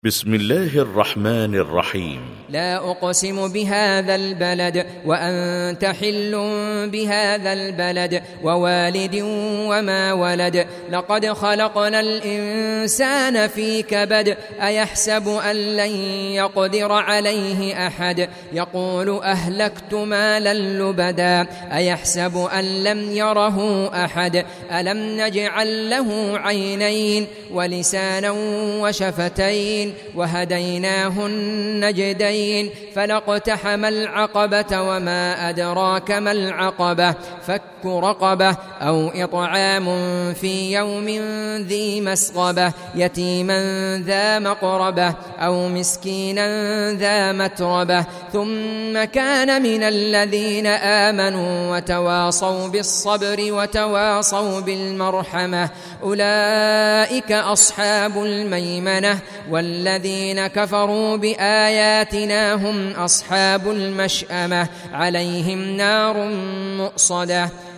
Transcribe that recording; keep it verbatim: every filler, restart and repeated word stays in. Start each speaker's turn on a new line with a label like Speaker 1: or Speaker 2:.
Speaker 1: بسم الله الرحمن الرحيم.
Speaker 2: لا أقسم بهذا البلد وأنت حل بهذا البلد ووالد وما ولد لقد خلقنا الإنسان في كبد أيحسب أن لن يقدر عليه أحد يقول أهلكت مالا لبدا أيحسب أن لم يره أحد ألم نجعل له عينين ولسانا وشفتين وهديناه النجدين فلاقتحم العقبة وما أدراك ما العقبة فك رقبة أو إطعام في يوم ذي مسغبة يتيما ذا مقربة أو مسكينا ذا متربة ثم كان من الذين آمنوا وتواصوا بالصبر وتواصوا بالمرحمة أولئك أصحاب الميمنة والذين كفروا بآياتنا هم أصحاب المشأمة عليهم نار مؤصدة